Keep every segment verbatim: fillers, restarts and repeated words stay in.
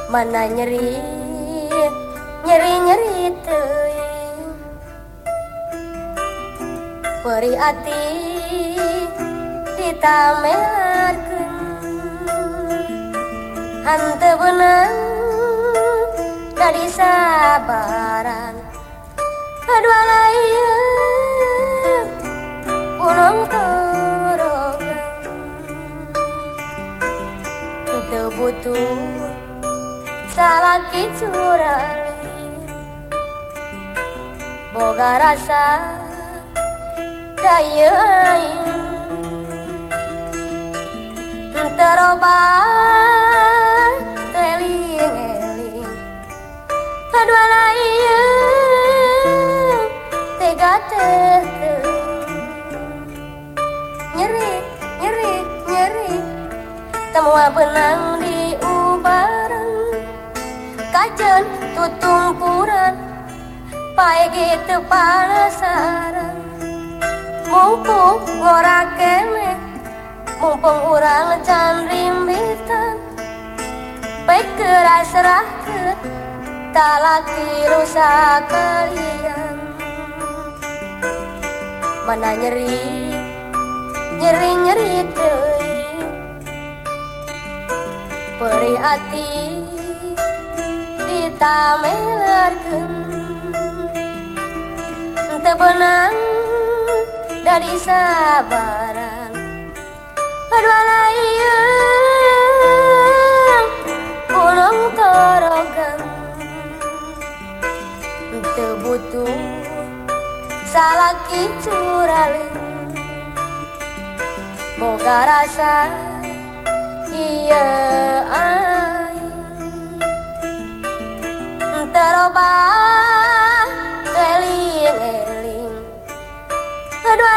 Mana nyeri nyeri-nyeri teuing peri ati ditamelarkeun hanteu beunang dari sabaran kadua layeun ulung torogan teu butuh salaki curali boga rasa daya aing terobah teling-eling kadua layeun tega teteuing nyeri nyeri nyeri temua benang di ubaran kajen tutumpuran pae gitu panasaran mumpung ngora keneh mumpung urang can rimbitan baik keras serahkeun talaki rusak kalian mana nyeri nyeri nyeri teuing peri ati ditamelarkeun teu beunang dari sabaran kadua layeun ulung torogan teu butuh salaki curali boga rasa ieu aing terobah eling-eling kadua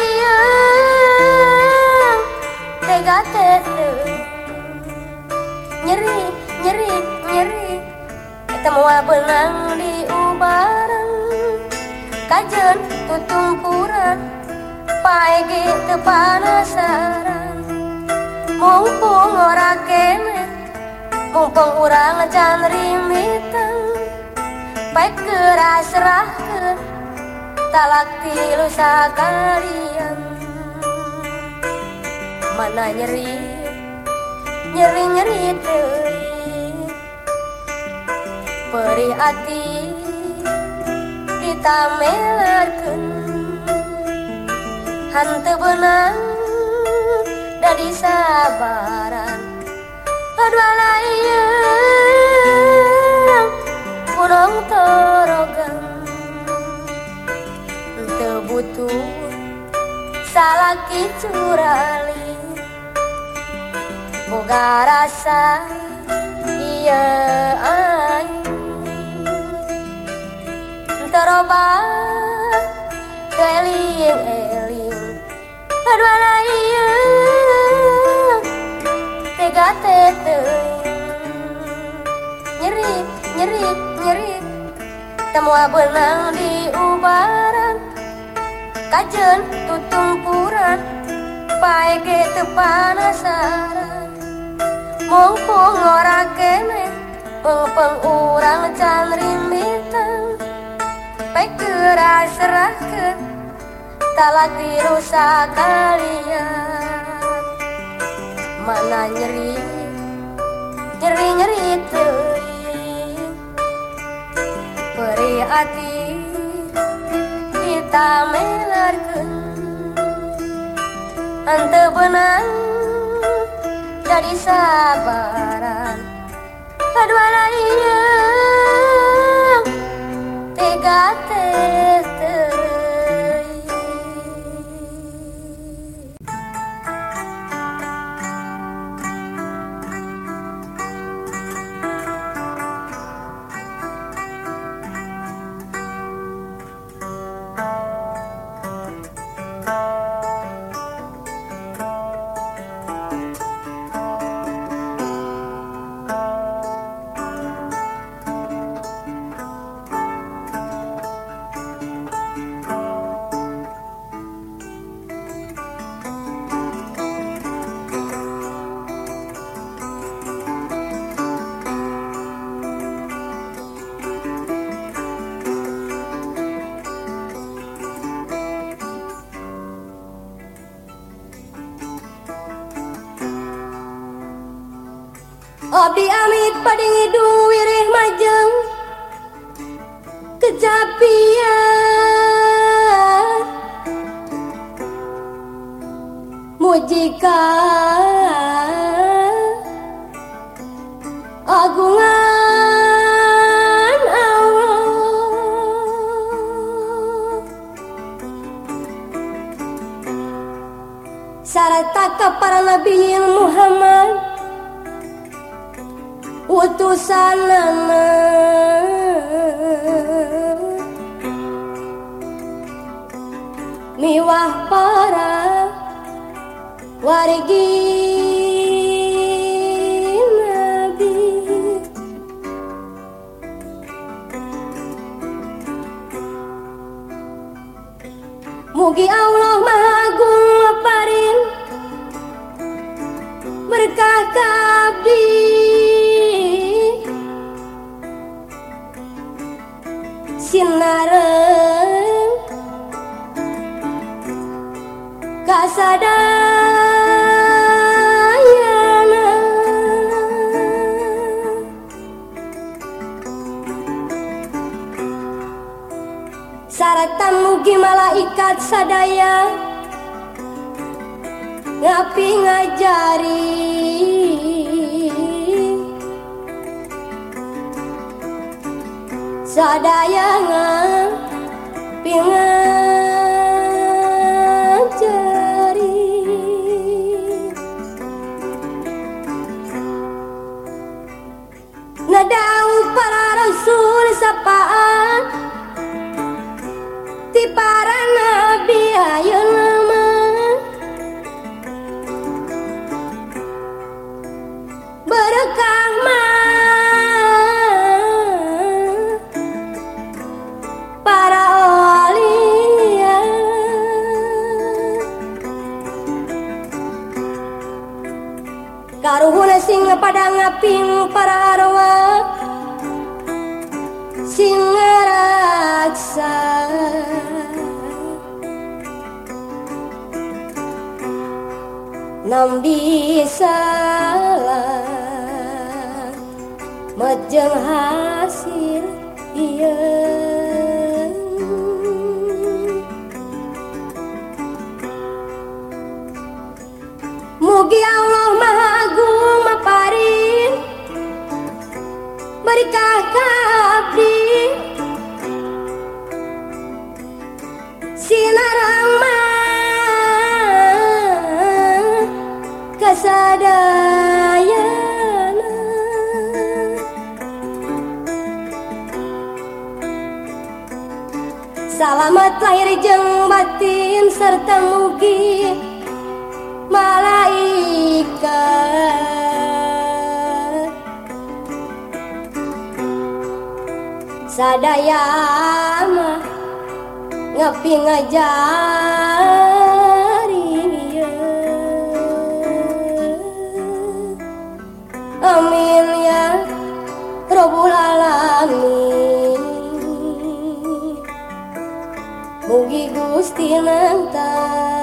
layeun tega teteuing nyeri nyeri nyeri temua benang di ubaran kajen tutumpuran pae gitu panasaran mumpung ora keneh mumpung urang can rimbitan baik keras serahkeun talak tilu sakalian mana nyeri nyeri nyeri teuing peri ati ditamelarkeun hanteu beunang dari sabaran kadua layeun urang torogan teu butuh salaki curali boga rasa ieu aing terobah eling-eling kadua layeun tega teteuing nyeri nyeri nyeri temua benang di ubaran kajen tutumpuran pae gitu panasaran mumpung ora keneh mumpung urang can rimbitan baik keras serahkeun talak dirusak kalian mana nyeri nyeri nyeri teuing peri ati ditamelarkeun hanteu beunang dari sabaran kadua layeun tega teteuing. Abdi amit padingi duwirih majeng kejapian mujika agungan Allah sarta ka para nabi Muhammad utusanana miwah para wargi nabi mugi Allah Maha Agung maparin berkah ka abdi sinareng kasadayana saratan mugi malaikat sadaya ngapi ngajari sadaya ngapi ngajari nadau para rasul sapaan ti para nabi ayeuna mah berkah mah para aulia karuhuna sing pada ngaping para arwah sing ngaraksa nam bisa majeng hasil ieu mugi Allah Maha Agung maparin berkah ka abdi sinarang mah kasadayana salamet lahir jeung batin serta mugi malaikat sadaya mah ngapi ngajari amin ya Rabbul Alamin mugi Gusti nantayungan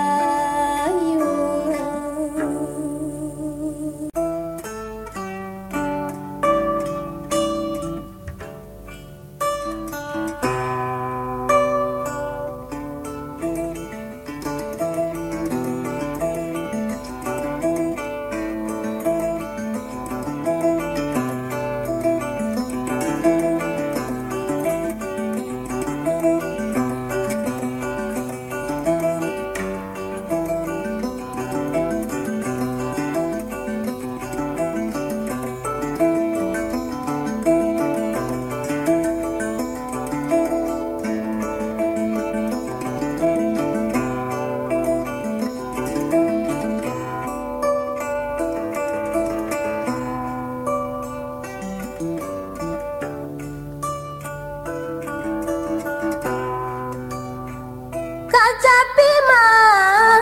kacapi mah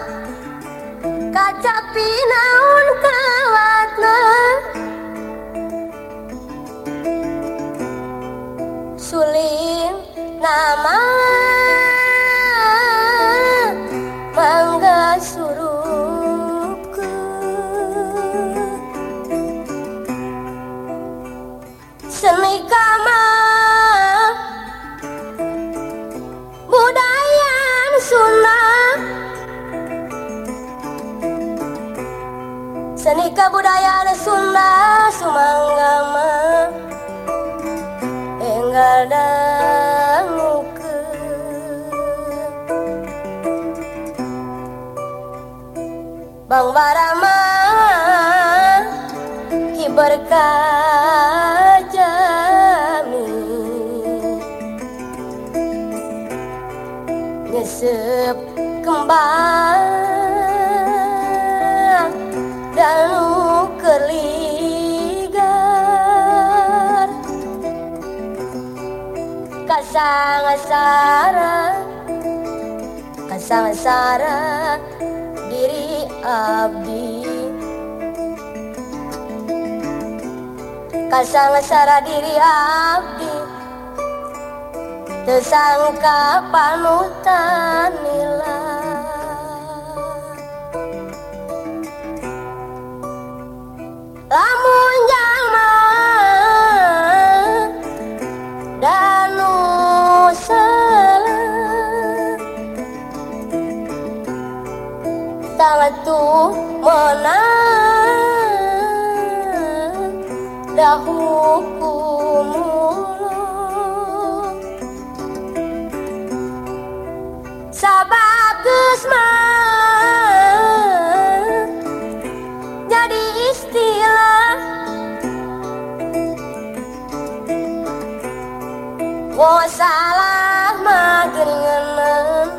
kacapi naon kelewatna suling nama mangga surupkeun seni kebudayaan Sunda sumanggama enggal dangukeun Bang Barama hiber kajami nyesep kembang danu keligar kasangasara kasangasara diri abdi kasangasara diri abdi teu sangka panutan nila lamun jalma danu salah tangatu menang dah hukum sabab geus mah jadi istilah wo salah mah geuningan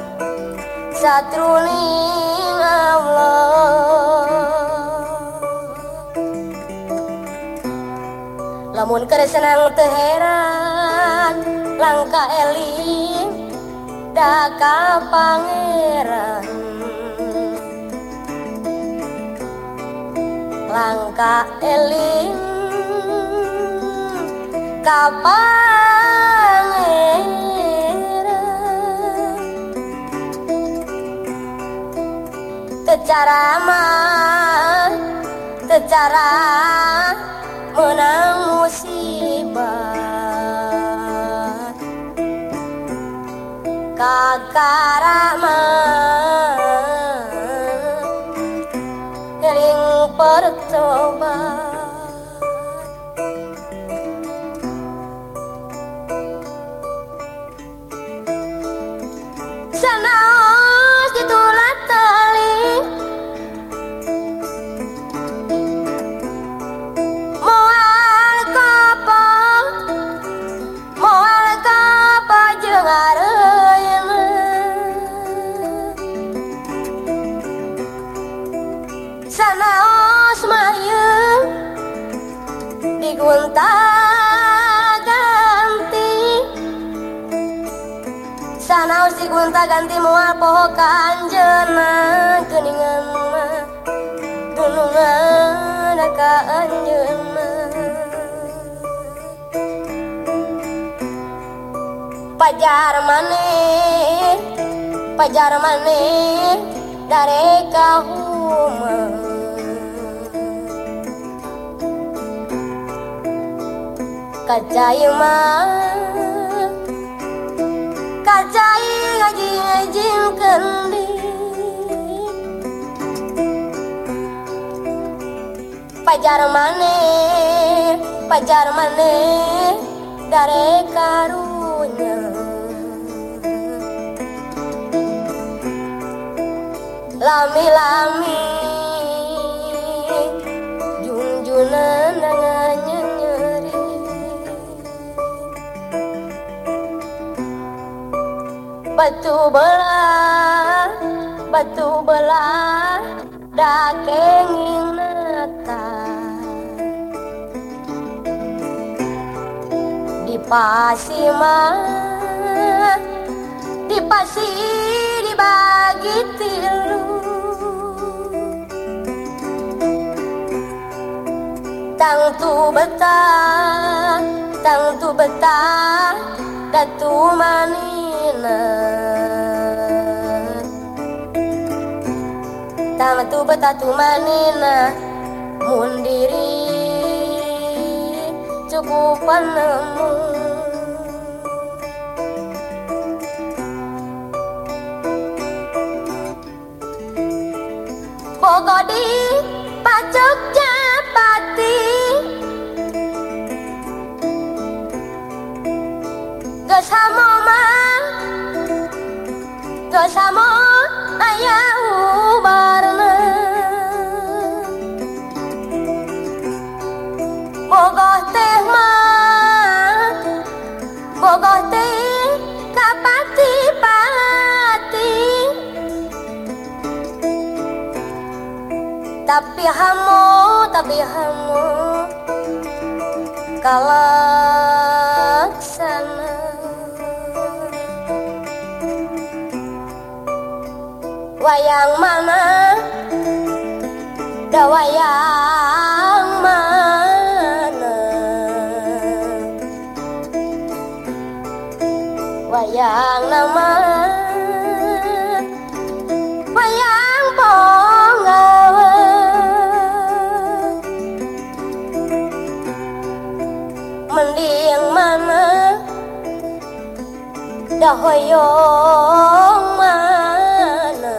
satruning Allah lamun keur senang teu heran langka eling da ka pangeran langka eling ka pangeran teu cara mah teu cara menang musibah kakara mah gering pertobat sanaos ditulat tali moal kapa moal kapa jeung areuyna sanaos mayeuh digonta-ganti sanaos digonta-ganti moal poho ka anjeunna geuningan mah dunungan ka anjeunna pajar maneh pajar maneh dareka huma kacai mah kacai ngajing-ngajingkeun pajar maneh pajar maneh dareka runya lami-lami junjunan dangannya nyeri batu belah batu belah dakenging nata dipasi mah dipasi dibagi tilu tang tu betah tang tu betah datu manina tang tu betah tu manina mun diri cukup nemu pokok di pacok Japati geus hamo mah geus hamo aya ubarna bogoh teh mah bogoh teh kapati-pati tapi hamo tapi hamo kalaksana wayang mana da wayang mana wayang nama wayang Ponggawa mending mana da hoyong mana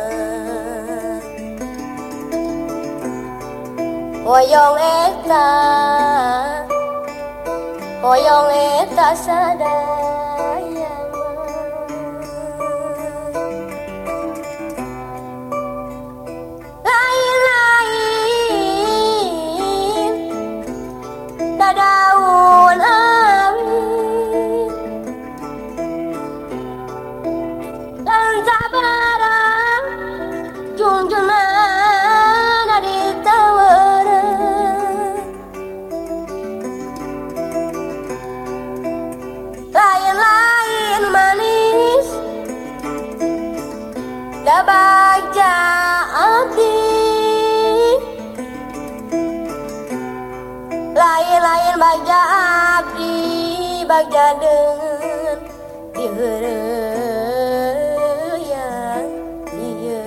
hoyong eta hoyong eta sadaya lain-lain da daun awi dan sabarang junjungan di tawara lain-lain manis da bagja abdi lain-lain bagja abdi bagja dengan diheureuyan ieu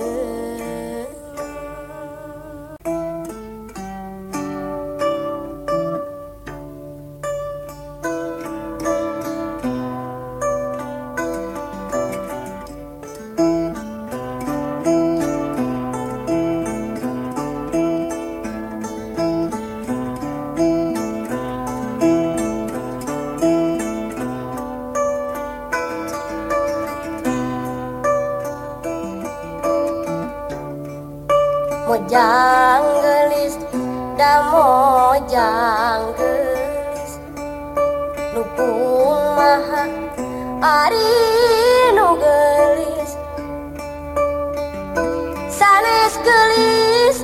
mojang gelis da mojang gelis lupung maha ari nu gelis sanes gelis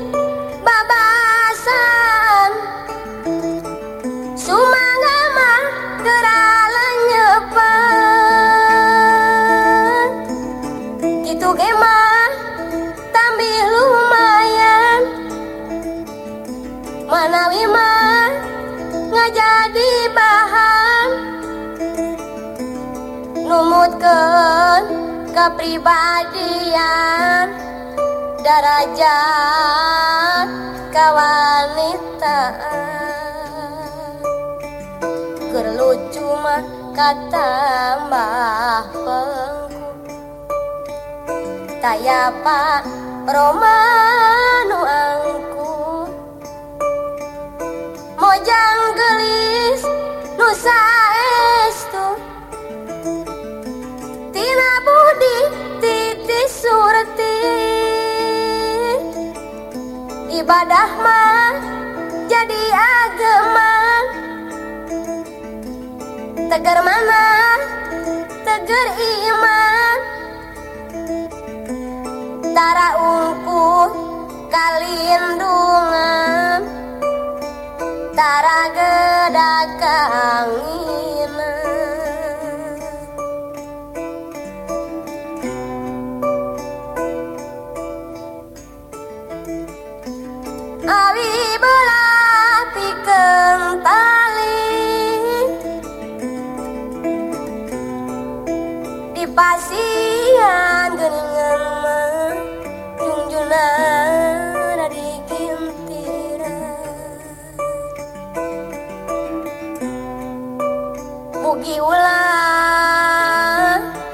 babasan sumangga mah gerala nyepan kitu ge mah tambih lumayan manawi mah ngajadi bahan numutkeun kapribadian darajat kawanitaan keur lucu mah katambah pengku tayapa romanu angku mojang gelis nu saestu tina budi titi surti ibadah mah jadi ageman tegar mana tegar iman tara ungkuh kalindungan tara gedak kaanginan abi belah pikeun tali di pasian geuningan mah junjunan di gintiran mugi ulah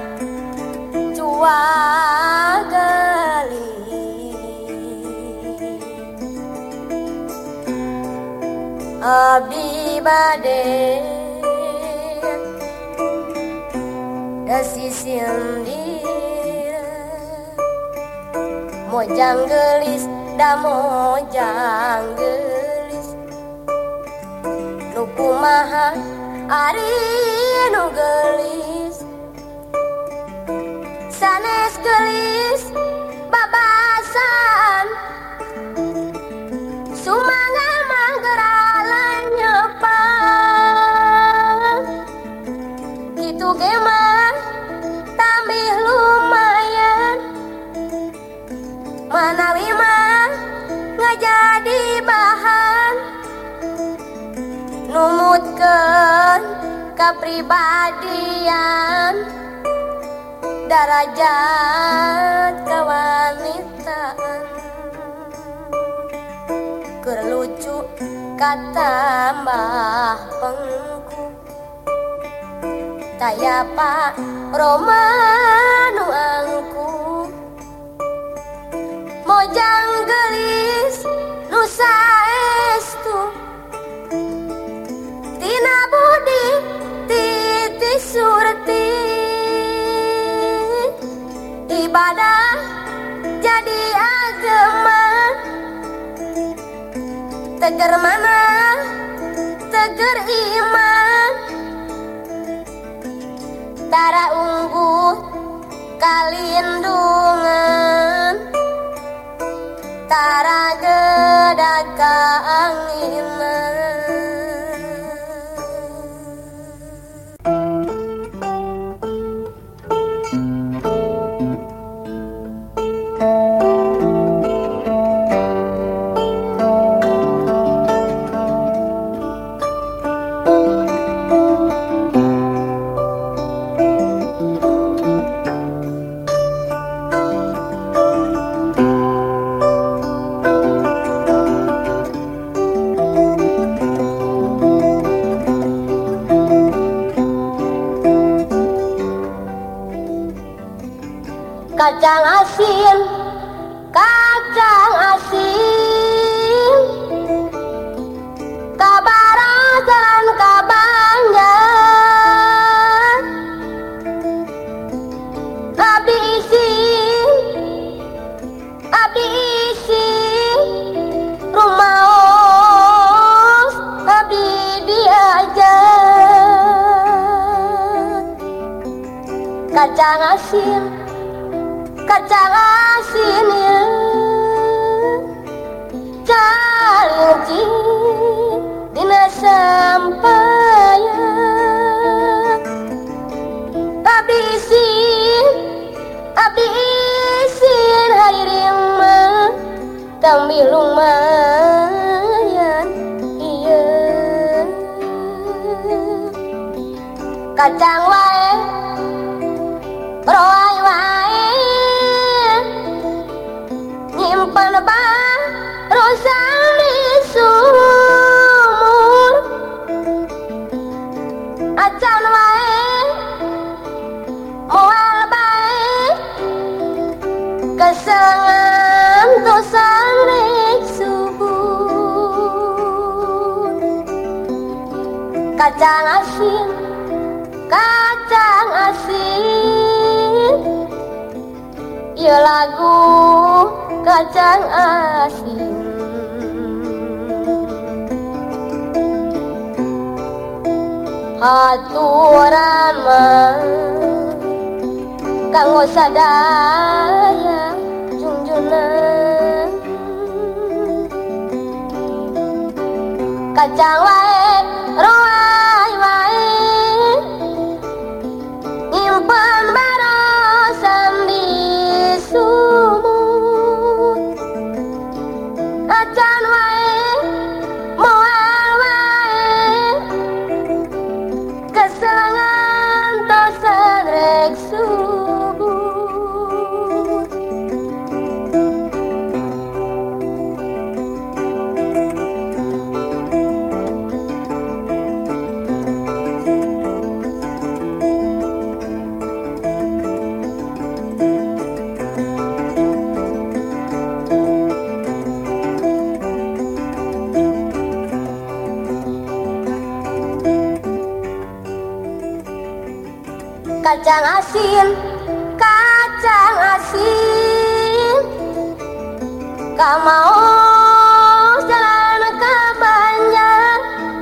cua gali abdi bade dasi sindir mojang gelis da mojang gelis nu kumaha ari nu gelis sanes gelis babasan sumanga manggeran nyepan kitu ge mah tambih lumayan manawi mah ngajadi bahan numutkeun kapribadian darajat kawanitaan keur lucu katambah pengku tayapa romanu angku mojang gelis nu saestu tina budi titi surti ibadah jadi agama teger mana teger iman tara ungguh kalindungan tara gedak kaanginan kacang asin, kacang asin, kabarajan kabanjar, abdi isin, abdi isin, rumaos, abdi diajar, kacang asin. Kacang asin ya calinci dina sampayan abdi isin abdi isin hadirin mah tambih lumayan iya kacang wae roai wae nyimpen barosan di sumur acan wae moal bae kesengan tosan rek subur kacang asin kacang asin ya lagu kacang asin haturan mah kanggo sadaya junjunan kacang wae roai wae nyimpen barosan di sumur acan wae moal wae kesengan tosan rek subur kacang asin, kacang asin, kau mau jalan ke Banjar,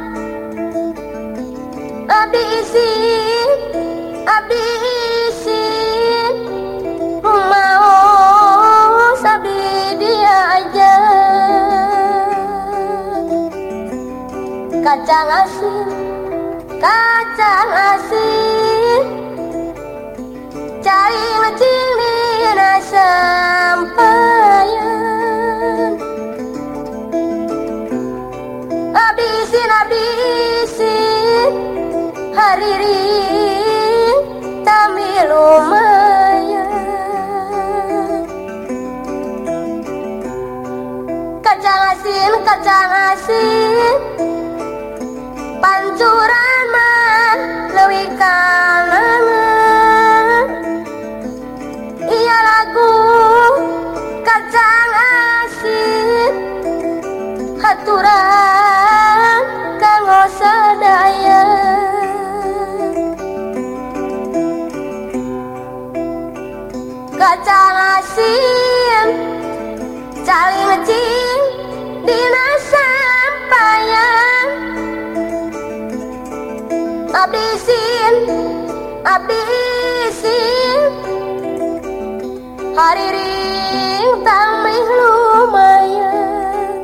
abdi isin, abdi isin, mau abdi dia aja, kacang asin, kacang asin, cari ngecing di sampayan, abisin abisin, haririn tami lumayan, kacang asin, kacang asin, pancuran man leuwih kanangan, iya lagu kacang asin, haturan kanggo sadaya, kacang asin cali ngecing dina sampayan, abisin abisin, hariring tamih lumayan,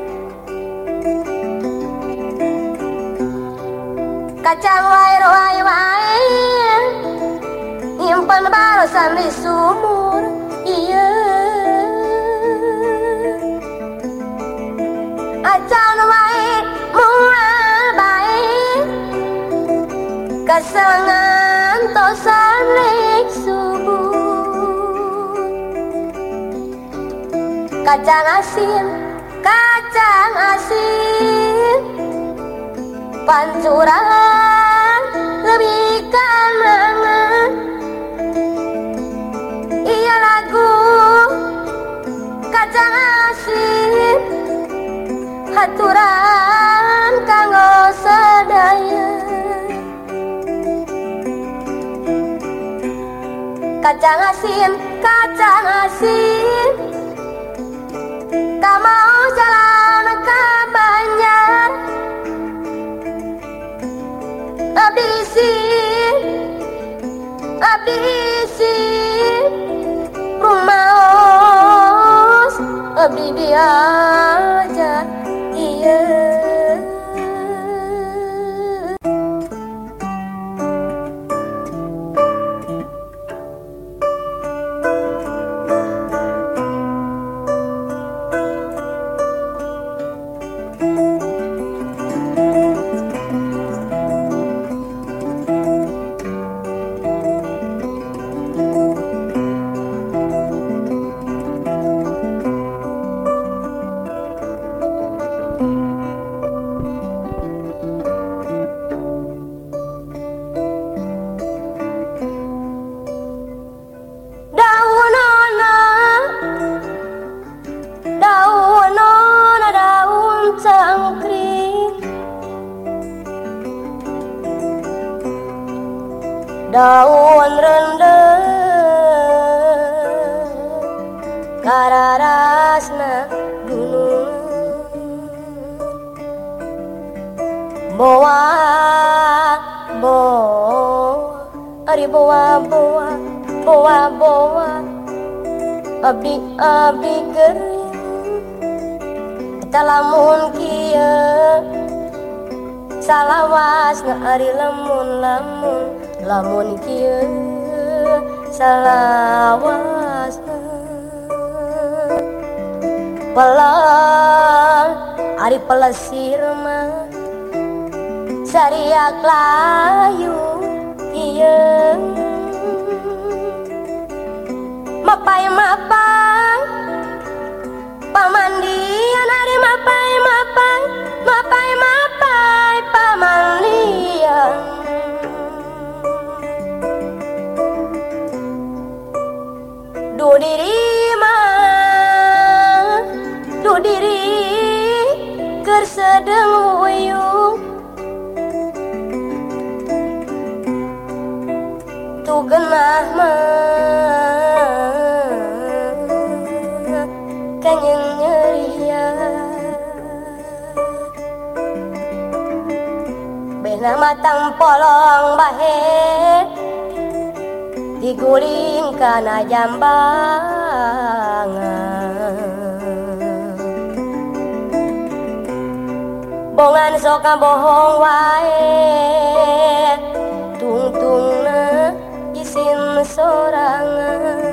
kacang wair wair wair, nyimpen balasan di sumur, iya acan wair mual baik, kasengan tosan nek subuh, kacang asin, kacang asin, pancuran lebih kanangan, iya lagu kacang asin, haturan kanggo sadaya, kacang asin, kacang asin, kau mau jalan ke Banjar, abisin abisin, rumaos abdi diajar, iya. Daun rendang kararasna gunung, boa boa ari boa boa boa boa, abdi abdi gering eta lamun kieu salawasna ari lamun lamun lamun kieu salawasna pelang ari pelesir mah sariak layu ieu mapai mapai pamandian ari mapai mapai mapai mapai pamandian, du diri mah du diri keur sedeng uyung tugen punah mah kanyen nyeria bena matang polong bahe diguling kana jambangan bongan sok bohong wae tungtungna isin sorangan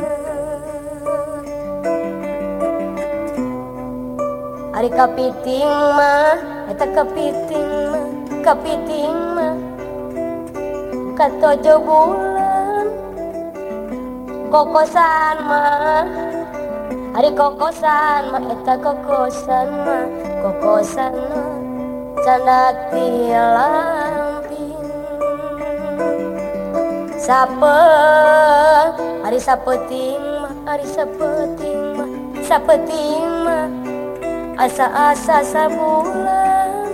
ari kapiting mah eta kapiting mah kapiting mah katojo bulan kokosan mah ari kokosan mah eta kokosan mah kokosan mah candak tilamping sape ari sapeting mah ari sapeting mah sapeting mah asa-asa sabulan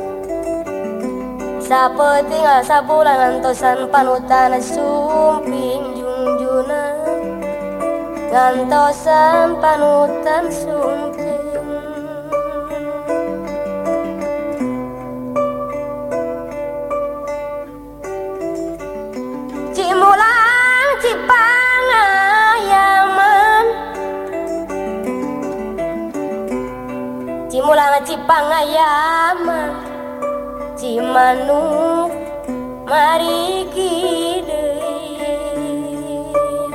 sapeting asa bulan antosan panutan sumping junjuna ngantosan panutan sumping cimulang cipangayaman cimulang cipangayaman cimanuk marigi deui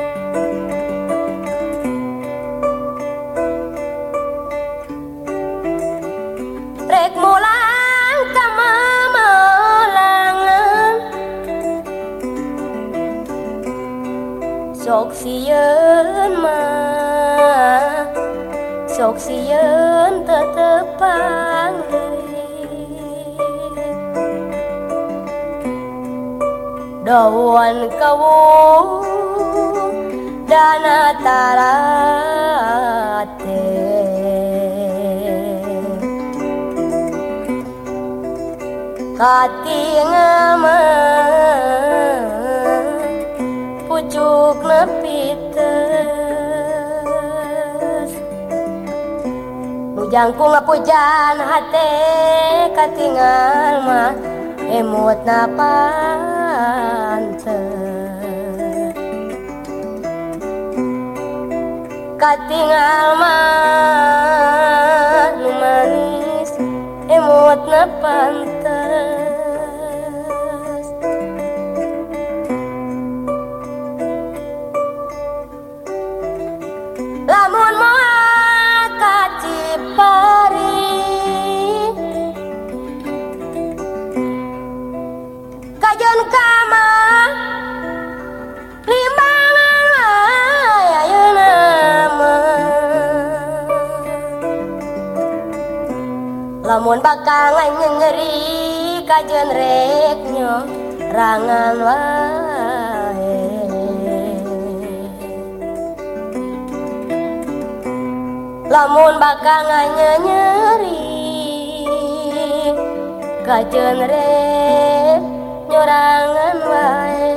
rek mulang ka mamelangan sok sieun mah sok sieun tetepang dawan kawu dana tarate katingal mah pucuk nepiteus nu jangkung ngapujan hate katingal mah emut napanteun katingal mah nu manis emut napanteus lamun moal ka Cipari kajen kama limbangan wae ayeuna mah lamun bakal ngeri kajen rek nyorangan wae lamun bakal nyeri kajen rek nyorangan wae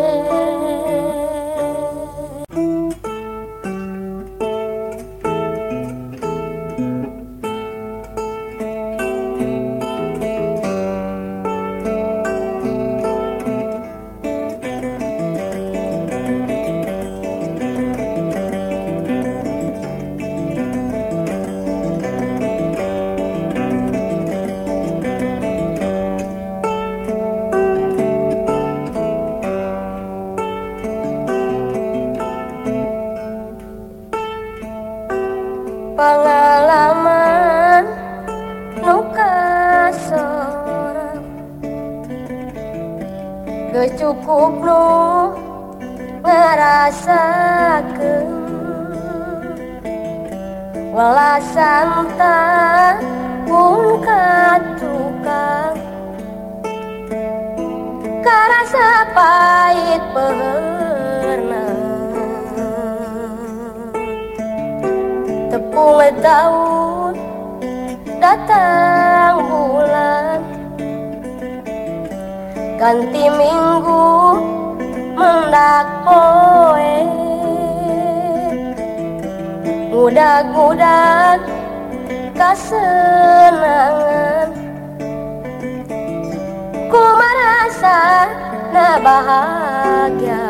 pengalaman nu kasorang geus cukup nu ngarasakeun welasan tah pun ka tukang karasa pahit beurna tepung daun datang bulan ganti minggu mendak poe mudah-mudah kesenangan ku merasa na bahagia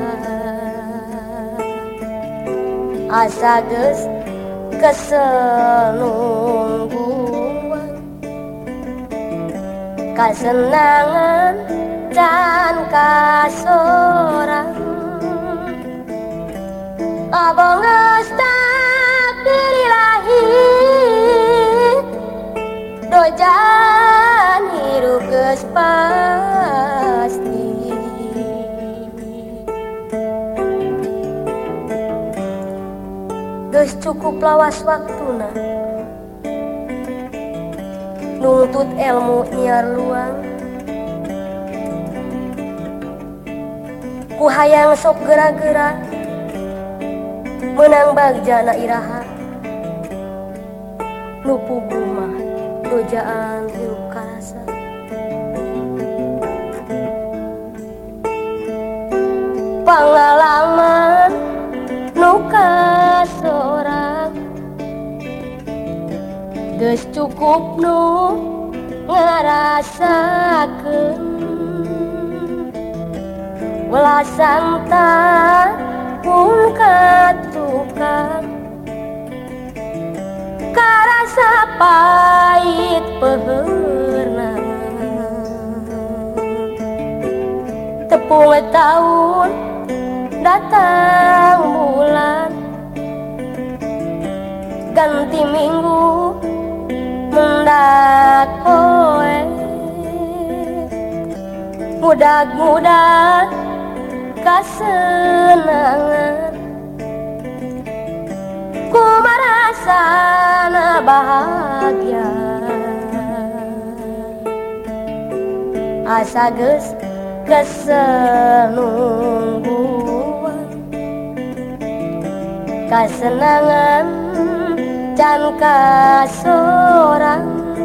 asa geus kesenungguan kesenangan can kasorang abang geus takdir ilahi dojan hirup geus pasti geus cukup lawas waktuna nuntut ilmu nyiar luang ku hayang sok gera-gera menang bagjana iraha nu puguh mah dojaan hirup karasa pangalaman nu kasorang geus cukup nu ngarasakeun welasan tahun katukang karasa pahit peheurna tepung tahun datang bulan ganti minggu mendak poe mudah-mudah kesenangan ku merasa na bahagia asa geus kesenungguan kesenangan can kasorang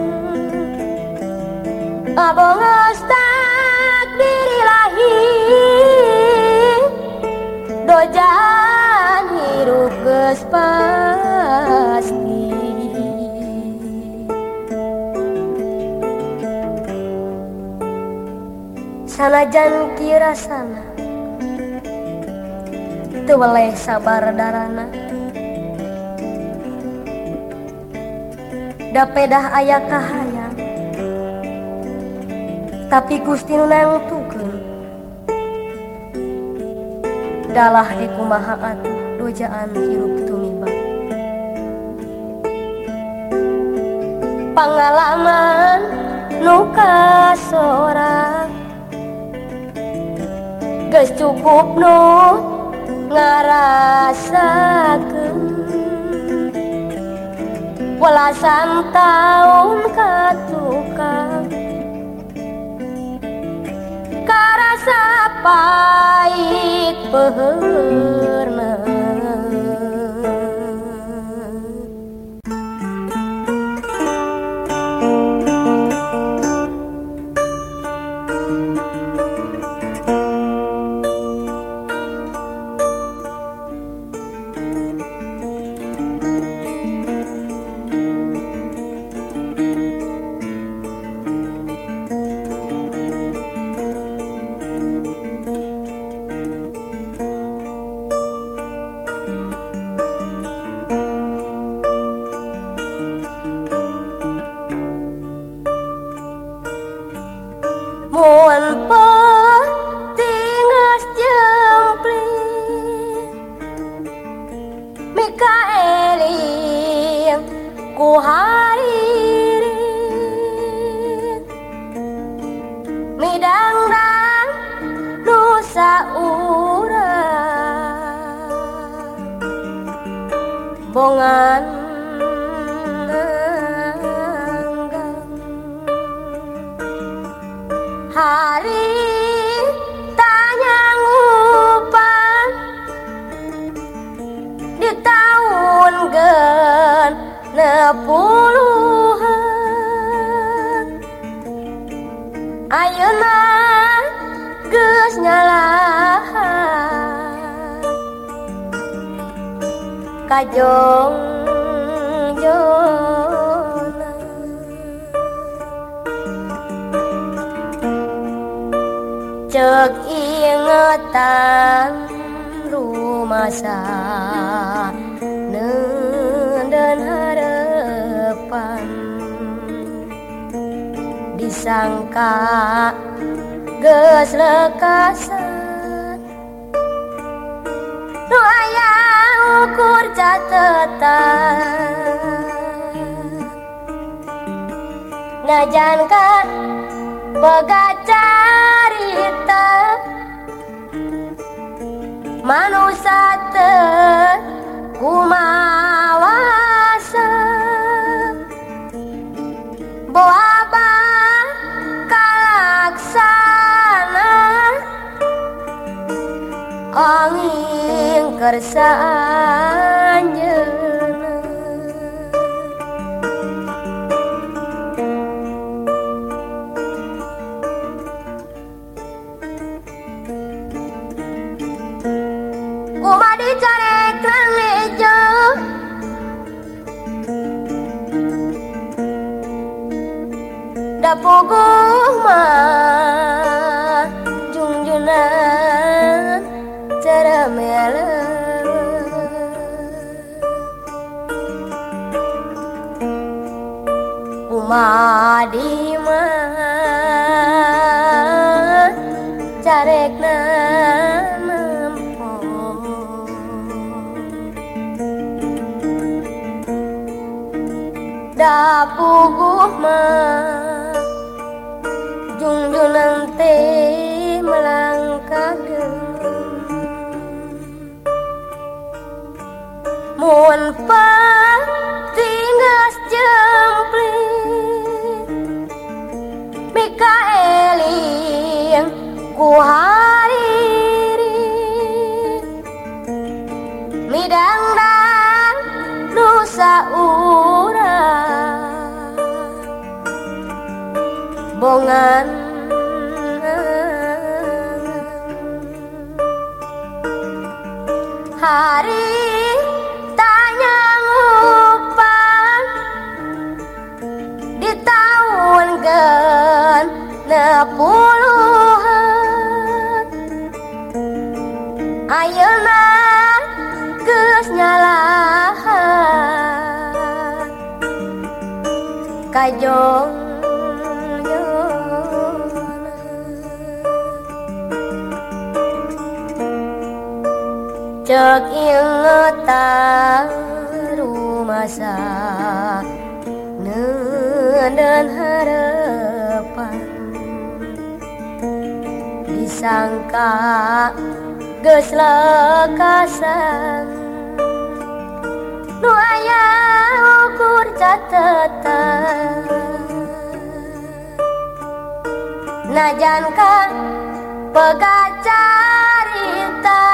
abang geus takdir ilahi dojan hirup geus pasti sanajan kieu rasana teu weleh sabar darana da pedah aya kahayang tapi Gusti nu nangtukeun dalah di kumaha atuh dojaan hirup tumiba pangalaman nu kasorang geus cukup nu ngarasakeun welasan taun katukang karasa pahit peheurna mun penting geus jempling mika eling ku haririn midang-dang nu saurang bongan hari tanya ngupan di tahun genepuluhan ayeuna geus nyalahan kajong jona cek ingetan rumasa nenden harapan disangka geus lekasan nu aya ukur catetan najan ka boga carita manusa teu kumawasa boaba kalaksana angin kersa anjeuna Uma dicarek lejo da puguh mah junjunan ceramela Uma di mah carekna da puguh mah junjunan teh melangkakeun mun patinggas jempling mika eling ku hariri midang-dang nu saurang bongan hari tanya ngupan di tahun genepuluhan ayeuna geus nyalahan kajong cek ingetan rumasa nenden harapan disangka geus lekasan nu aya ukur catetan najan ka boga carita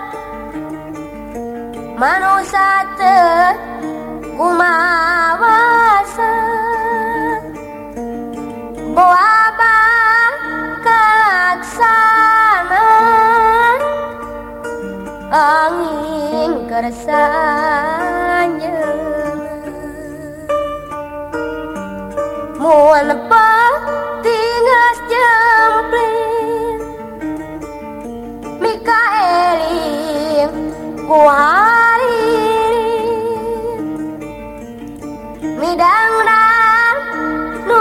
manusa teu kumawasa boaba kalaksana angin kersa anjeuna mun patinggas jempling mika eling ku hariri midang-dang nu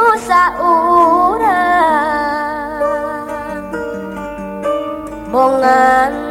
saurang bongan